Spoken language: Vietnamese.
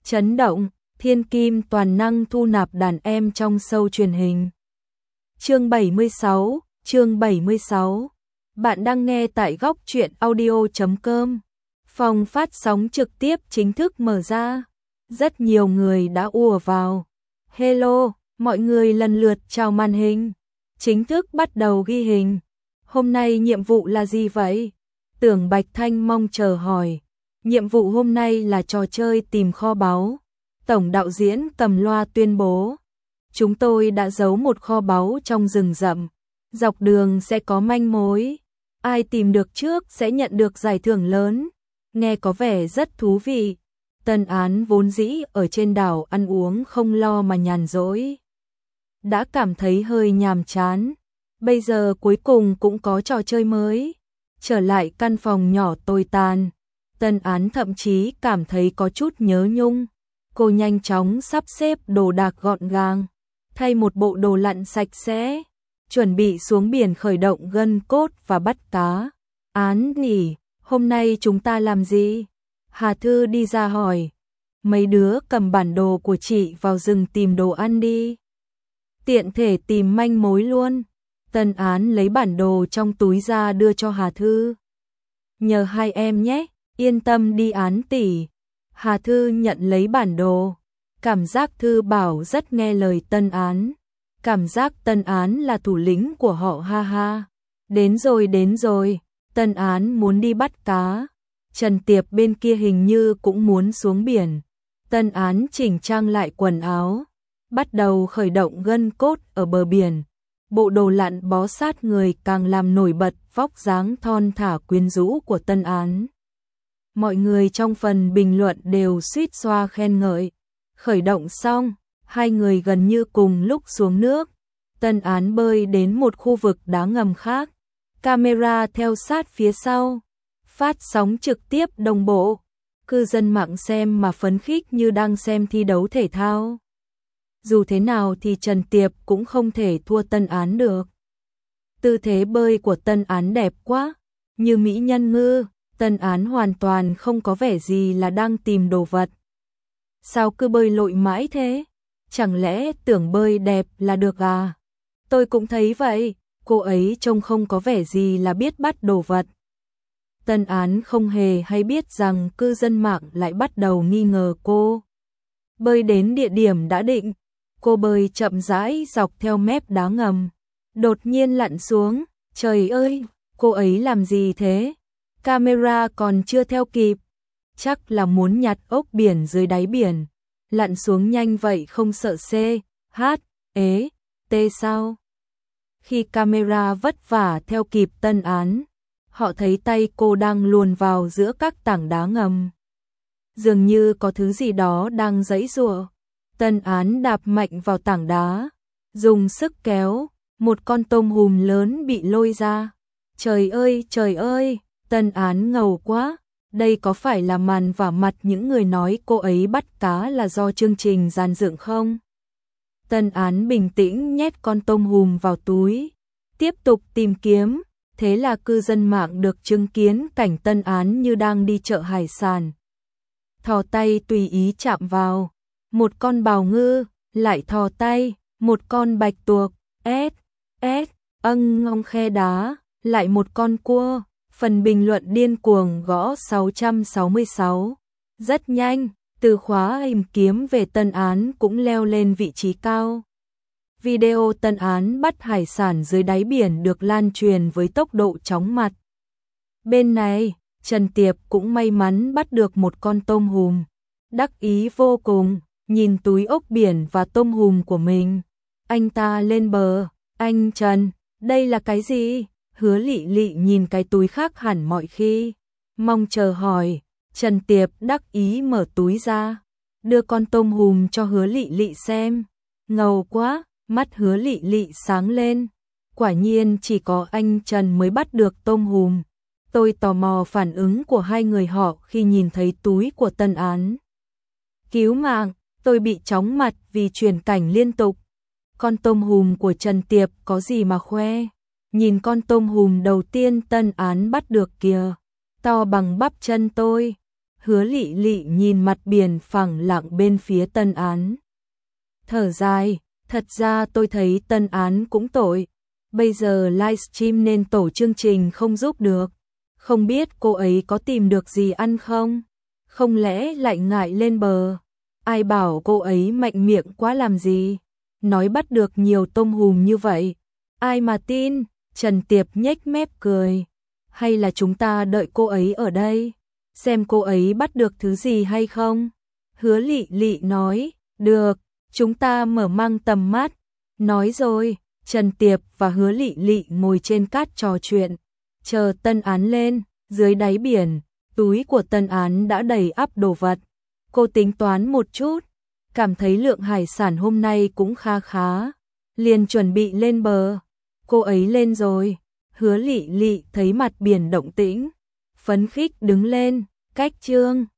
Chấn động, thiên kim toàn năng thu nạp đàn em trong show truyền hình. Chương 76. Bạn đang nghe tại góc truyện audio.com. Phòng phát sóng trực tiếp chính thức mở ra. Rất nhiều người đã ùa vào. Hello, mọi người lần lượt chào màn hình. Chính thức bắt đầu ghi hình. Hôm nay nhiệm vụ là gì vậy? Tưởng Bạch Thanh mong chờ hỏi. Nhiệm vụ hôm nay là trò chơi tìm kho báu. Tổng đạo diễn cầm loa tuyên bố. Chúng tôi đã giấu một kho báu trong rừng rậm. Dọc đường sẽ có manh mối. Ai tìm được trước sẽ nhận được giải thưởng lớn. Nghe có vẻ rất thú vị. Tân Án vốn dĩ ở trên đảo ăn uống không lo mà nhàn rỗi. Đã cảm thấy hơi nhàm chán. Bây giờ cuối cùng cũng có trò chơi mới. Trở lại căn phòng nhỏ tồi tàn. Tân Án thậm chí cảm thấy có chút nhớ nhung. Cô nhanh chóng sắp xếp đồ đạc gọn gàng. Thay một bộ đồ lặn sạch sẽ. Chuẩn bị xuống biển khởi động gân cốt và bắt cá. Án nhỉ, hôm nay chúng ta làm gì? Hà Thư đi ra hỏi. Mấy đứa cầm bản đồ của chị vào rừng tìm đồ ăn đi. Tiện thể tìm manh mối luôn. Tân Án lấy bản đồ trong túi ra đưa cho Hà Thư. Nhờ hai em nhé, yên tâm đi Án tỷ. Hà Thư nhận lấy bản đồ. Cảm giác Thư bảo rất nghe lời Tân Án. Cảm giác Tân Án là thủ lĩnh của họ ha ha. Đến rồi, Tân Án muốn đi bắt cá. Trần Tiệp bên kia hình như cũng muốn xuống biển. Tân Án chỉnh trang lại quần áo. Bắt đầu khởi động gân cốt ở bờ biển. Bộ đồ lặn bó sát người càng làm nổi bật vóc dáng thon thả quyến rũ của Tân Án. Mọi người trong phần bình luận đều suýt xoa khen ngợi. Khởi động xong, hai người gần như cùng lúc xuống nước. Tân Án bơi đến một khu vực đá ngầm khác. Camera theo sát phía sau. Phát sóng trực tiếp đồng bộ. Cư dân mạng xem mà phấn khích như đang xem thi đấu thể thao. Dù thế nào thì Trần Tiệp cũng không thể thua Tân Án được. Tư thế bơi của Tân Án đẹp quá. Như mỹ nhân ngư, Tân Án hoàn toàn không có vẻ gì là đang tìm đồ vật. Sao cứ bơi lội mãi thế? Chẳng lẽ tưởng bơi đẹp là được à? Tôi cũng thấy vậy, cô ấy trông không có vẻ gì là biết bắt đồ vật. Tân Án không hề hay biết rằng cư dân mạng lại bắt đầu nghi ngờ cô. Bơi đến địa điểm đã định, cô bơi chậm rãi dọc theo mép đá ngầm. Đột nhiên lặn xuống, trời ơi, cô ấy làm gì thế? Camera còn chưa theo kịp. Chắc là muốn nhặt ốc biển dưới đáy biển. Lặn xuống nhanh vậy không sợ C, H, ế, T sao? Khi camera vất vả theo kịp Tân Án, họ thấy tay cô đang luồn vào giữa các tảng đá ngầm. Dường như có thứ gì đó đang giãy giụa. Tân Án đạp mạnh vào tảng đá, dùng sức kéo, một con tôm hùm lớn bị lôi ra. Trời ơi, Tân Án ngầu quá. Đây có phải là màn vả mặt những người nói cô ấy bắt cá là do chương trình dàn dựng không? Tân Án bình tĩnh nhét con tôm hùm vào túi, tiếp tục tìm kiếm. Thế là cư dân mạng được chứng kiến cảnh Tân Án như đang đi chợ hải sản. Thò tay tùy ý chạm vào, một con bào ngư, lại thò tay, một con bạch tuộc, ngong khe đá, lại một con cua. Phần bình luận điên cuồng gõ 666. Rất nhanh, từ khóa tìm kiếm về Tân Án cũng leo lên vị trí cao. Video Tân Án bắt hải sản dưới đáy biển được lan truyền với tốc độ chóng mặt. Bên này, Trần Tiệp cũng may mắn bắt được một con tôm hùm. Đắc ý vô cùng, nhìn túi ốc biển và tôm hùm của mình. Anh ta lên bờ, anh Trần, đây là cái gì? Hứa Lị Lị nhìn cái túi khác hẳn mọi khi. Mong chờ hỏi, Trần Tiệp đắc ý mở túi ra. Đưa con tôm hùm cho Hứa Lị Lị xem. Ngầu quá, mắt Hứa Lị Lị sáng lên. Quả nhiên chỉ có anh Trần mới bắt được tôm hùm. Tôi tò mò phản ứng của hai người họ khi nhìn thấy túi của Tân Án. Cứu mạng, tôi bị chóng mặt vì chuyển cảnh liên tục. Con tôm hùm của Trần Tiệp có gì mà khoe? Nhìn con tôm hùm đầu tiên Tân Án bắt được kìa, to bằng bắp chân tôi. Hứa Lị Lị nhìn mặt biển phẳng lặng bên phía Tân Án. Thở dài, thật ra tôi thấy Tân Án cũng tội. Bây giờ livestream nên tổ chương trình không giúp được. Không biết cô ấy có tìm được gì ăn không? Không lẽ lại ngại lên bờ? Ai bảo cô ấy mạnh miệng quá làm gì? Nói bắt được nhiều tôm hùm như vậy. Ai mà tin? Trần Tiệp nhếch mép cười. Hay là chúng ta đợi cô ấy ở đây? Xem cô ấy bắt được thứ gì hay không? Hứa Lị Lị nói, được, chúng ta mở mang tầm mắt. Nói rồi, Trần Tiệp và Hứa Lị Lị ngồi trên cát trò chuyện. Chờ Tân Án lên, dưới đáy biển, túi của Tân Án đã đầy ắp đồ vật. Cô tính toán một chút, cảm thấy lượng hải sản hôm nay cũng khá khá. Liền chuẩn bị lên bờ. Cô ấy lên rồi. Hứa Lị Lị thấy mặt biển động tĩnh, phấn khích đứng lên, cách chương.